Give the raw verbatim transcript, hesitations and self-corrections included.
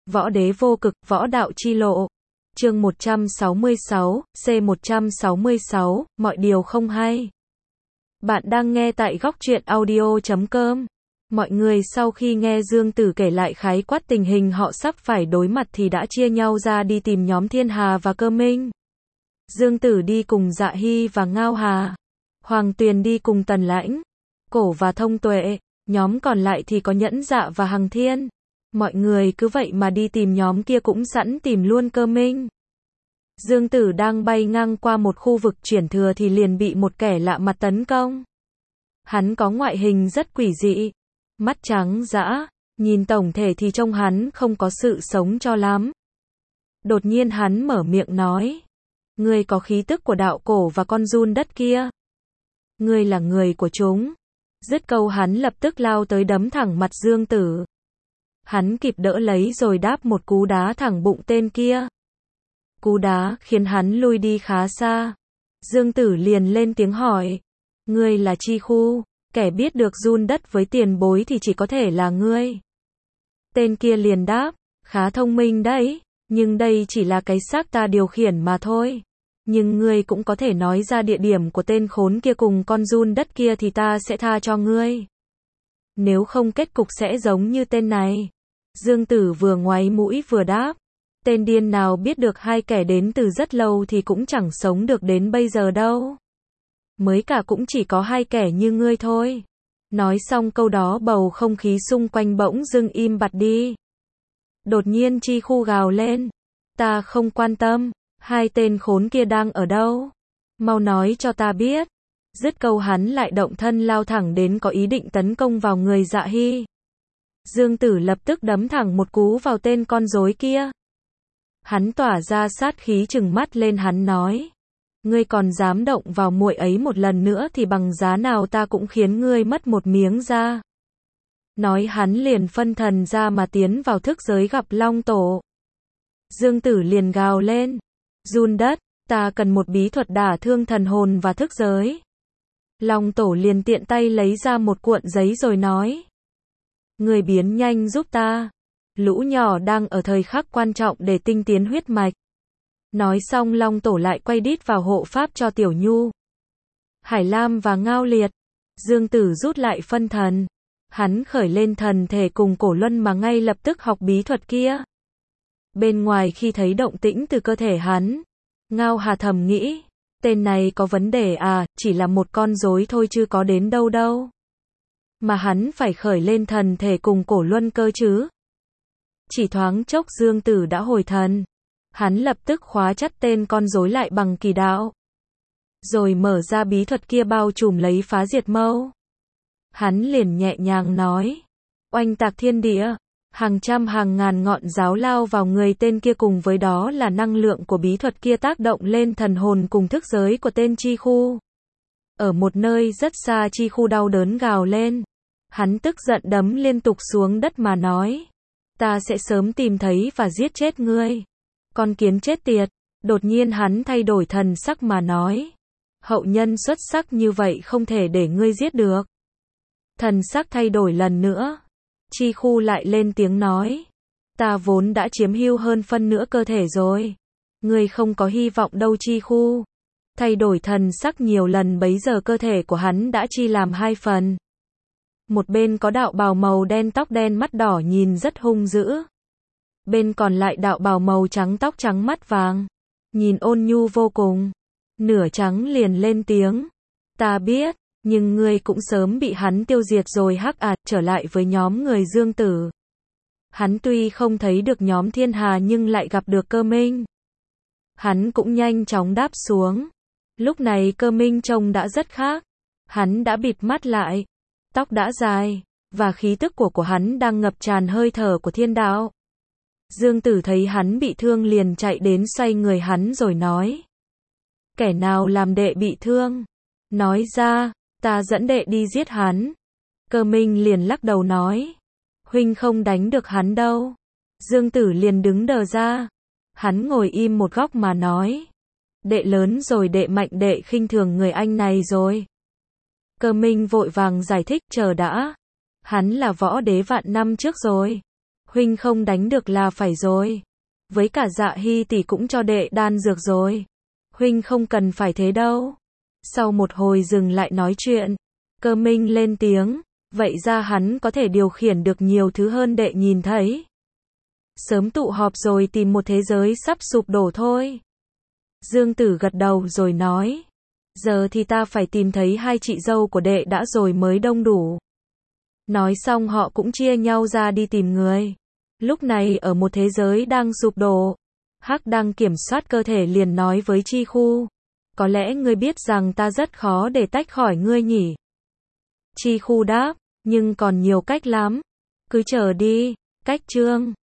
Võ đế vô cực, võ đạo chi lộ. Chương một trăm sáu mươi sáu, C một trăm sáu mươi sáu, mọi điều không hay. Bạn đang nghe tại góc truyện audio chấm com. Mọi người sau khi nghe Dương Tử kể lại khái quát tình hình họ sắp phải đối mặt thì đã chia nhau ra đi tìm nhóm Thiên Hà và Cơ Minh. Dương Tử đi cùng Dạ Hy và Ngao Hà. Hoàng Tuyền đi cùng Tần Lãnh, Cổ và Thông Tuệ. Nhóm còn lại thì có Nhẫn Dạ và Hằng Thiên. Mọi người cứ vậy mà đi tìm nhóm kia cũng sẵn tìm luôn Cơ Minh. Dương Tử đang bay ngang qua một khu vực chuyển thừa thì liền bị một kẻ lạ mặt tấn công. Hắn có ngoại hình rất quỷ dị, mắt trắng dã, nhìn tổng thể thì trông hắn không có sự sống cho lắm. Đột nhiên hắn mở miệng nói: "Ngươi có khí tức của đạo cổ và con giun đất kia. Ngươi là người của chúng." Dứt câu hắn lập tức lao tới đấm thẳng mặt Dương Tử. Hắn kịp đỡ lấy rồi đáp một cú đá thẳng bụng tên kia. Cú đá khiến hắn lui đi khá xa. Dương Tử liền lên tiếng hỏi: "Ngươi là Chi Khu, kẻ biết được giun đất với tiền bối thì chỉ có thể là ngươi." Tên kia liền đáp: "Khá thông minh đấy, nhưng đây chỉ là cái xác ta điều khiển mà thôi. Nhưng ngươi cũng có thể nói ra địa điểm của tên khốn kia cùng con giun đất kia thì ta sẽ tha cho ngươi. Nếu không kết cục sẽ giống như tên này." Dương Tử vừa ngoáy mũi vừa đáp: "Tên điên nào biết được hai kẻ đến từ rất lâu thì cũng chẳng sống được đến bây giờ đâu. Mới cả cũng chỉ có hai kẻ như ngươi thôi." Nói xong câu đó bầu không khí xung quanh bỗng dưng im bặt đi. Đột nhiên Chi Khu gào lên: "Ta không quan tâm, hai tên khốn kia đang ở đâu? Mau nói cho ta biết." Dứt câu hắn lại động thân lao thẳng đến có ý định tấn công vào người Dạ Hy. Dương Tử lập tức đấm thẳng một cú vào tên con rối kia. Hắn tỏa ra sát khí trừng mắt lên hắn nói: "Ngươi còn dám động vào muội ấy một lần nữa thì bằng giá nào ta cũng khiến ngươi mất một miếng da." Nói hắn liền phân thần ra mà tiến vào thức giới gặp Long Tổ. Dương Tử liền gào lên: "Giun đất, ta cần một bí thuật đả thương thần hồn và thức giới." Long Tổ liền tiện tay lấy ra một cuộn giấy rồi nói: "Người biến nhanh giúp ta. Lũ nhỏ đang ở thời khắc quan trọng để tinh tiến huyết mạch." Nói xong Long Tổ lại quay đít vào hộ pháp cho Tiểu Nhu, Hải Lam và Ngao Liệt. Dương Tử rút lại phân thần. Hắn khởi lên thần thể cùng Cổ Luân mà ngay lập tức học bí thuật kia. Bên ngoài khi thấy động tĩnh từ cơ thể hắn, Ngao Hà thầm nghĩ: "Tên này có vấn đề à, chỉ là một con rối thôi chứ có đến đâu đâu. Mà hắn phải khởi lên thần thể cùng Cổ Luân cơ chứ." Chỉ thoáng chốc Dương Tử đã hồi thần. Hắn lập tức khóa chặt tên con rối lại bằng kỳ đạo. Rồi mở ra bí thuật kia bao trùm lấy phá diệt mâu. Hắn liền nhẹ nhàng nói: "Oanh tạc thiên địa." Hàng trăm hàng ngàn ngọn giáo lao vào người tên kia, cùng với đó là năng lượng của bí thuật kia tác động lên thần hồn cùng thức giới của tên Chi Khu. Ở một nơi rất xa Chi Khu đau đớn gào lên. Hắn tức giận đấm liên tục xuống đất mà nói: "Ta sẽ sớm tìm thấy và giết chết ngươi. Con kiến chết tiệt." Đột nhiên hắn thay đổi thần sắc mà nói: "Hậu nhân xuất sắc như vậy không thể để ngươi giết được." Thần sắc thay đổi lần nữa. Chi Khu lại lên tiếng nói: "Ta vốn đã chiếm hữu hơn phân nửa cơ thể rồi. Ngươi không có hy vọng đâu Chi Khu." Thay đổi thần sắc nhiều lần bấy giờ cơ thể của hắn đã chia làm hai phần. Một bên có đạo bào màu đen tóc đen mắt đỏ nhìn rất hung dữ. Bên còn lại đạo bào màu trắng tóc trắng mắt vàng, nhìn ôn nhu vô cùng. Nửa trắng liền lên tiếng: "Ta biết, nhưng ngươi cũng sớm bị hắn tiêu diệt rồi hắc ạt." Trở lại với nhóm người Dương Tử. Hắn tuy không thấy được nhóm Thiên Hà nhưng lại gặp được Cơ Minh. Hắn cũng nhanh chóng đáp xuống. Lúc này Cơ Minh trông đã rất khác. Hắn đã bịt mắt lại, tóc đã dài, và khí tức của của hắn đang ngập tràn hơi thở của thiên đạo. Dương Tử thấy hắn bị thương liền chạy đến xoay người hắn rồi nói: "Kẻ nào làm đệ bị thương? Nói ra, ta dẫn đệ đi giết hắn." Cơ Minh liền lắc đầu nói: "Huynh không đánh được hắn đâu." Dương Tử liền đứng đờ ra. Hắn ngồi im một góc mà nói: "Đệ lớn rồi, đệ mạnh, đệ khinh thường người anh này rồi." Cơ Minh vội vàng giải thích: "Chờ đã. Hắn là võ đế vạn năm trước rồi. Huynh không đánh được là phải rồi. Với cả Dạ Hy tỷ cũng cho đệ đan dược rồi. Huynh không cần phải thế đâu. Sau một hồi dừng lại nói chuyện, Cơ Minh lên tiếng, vậy ra hắn có thể điều khiển được nhiều thứ hơn đệ nhìn thấy. Sớm tụ họp rồi tìm một thế giới sắp sụp đổ thôi. Dương Tử gật đầu rồi nói, giờ thì ta phải tìm thấy hai chị dâu của đệ đã rồi mới đông đủ. Nói xong họ cũng chia nhau ra đi tìm người. Lúc này ở một thế giới đang sụp đổ, Hắc đang kiểm soát cơ thể liền nói với Chi Khu, có lẽ ngươi biết rằng ta rất khó để tách khỏi ngươi nhỉ? Chi Khu đáp, nhưng còn nhiều cách lắm. Cứ chờ đi. Cách chương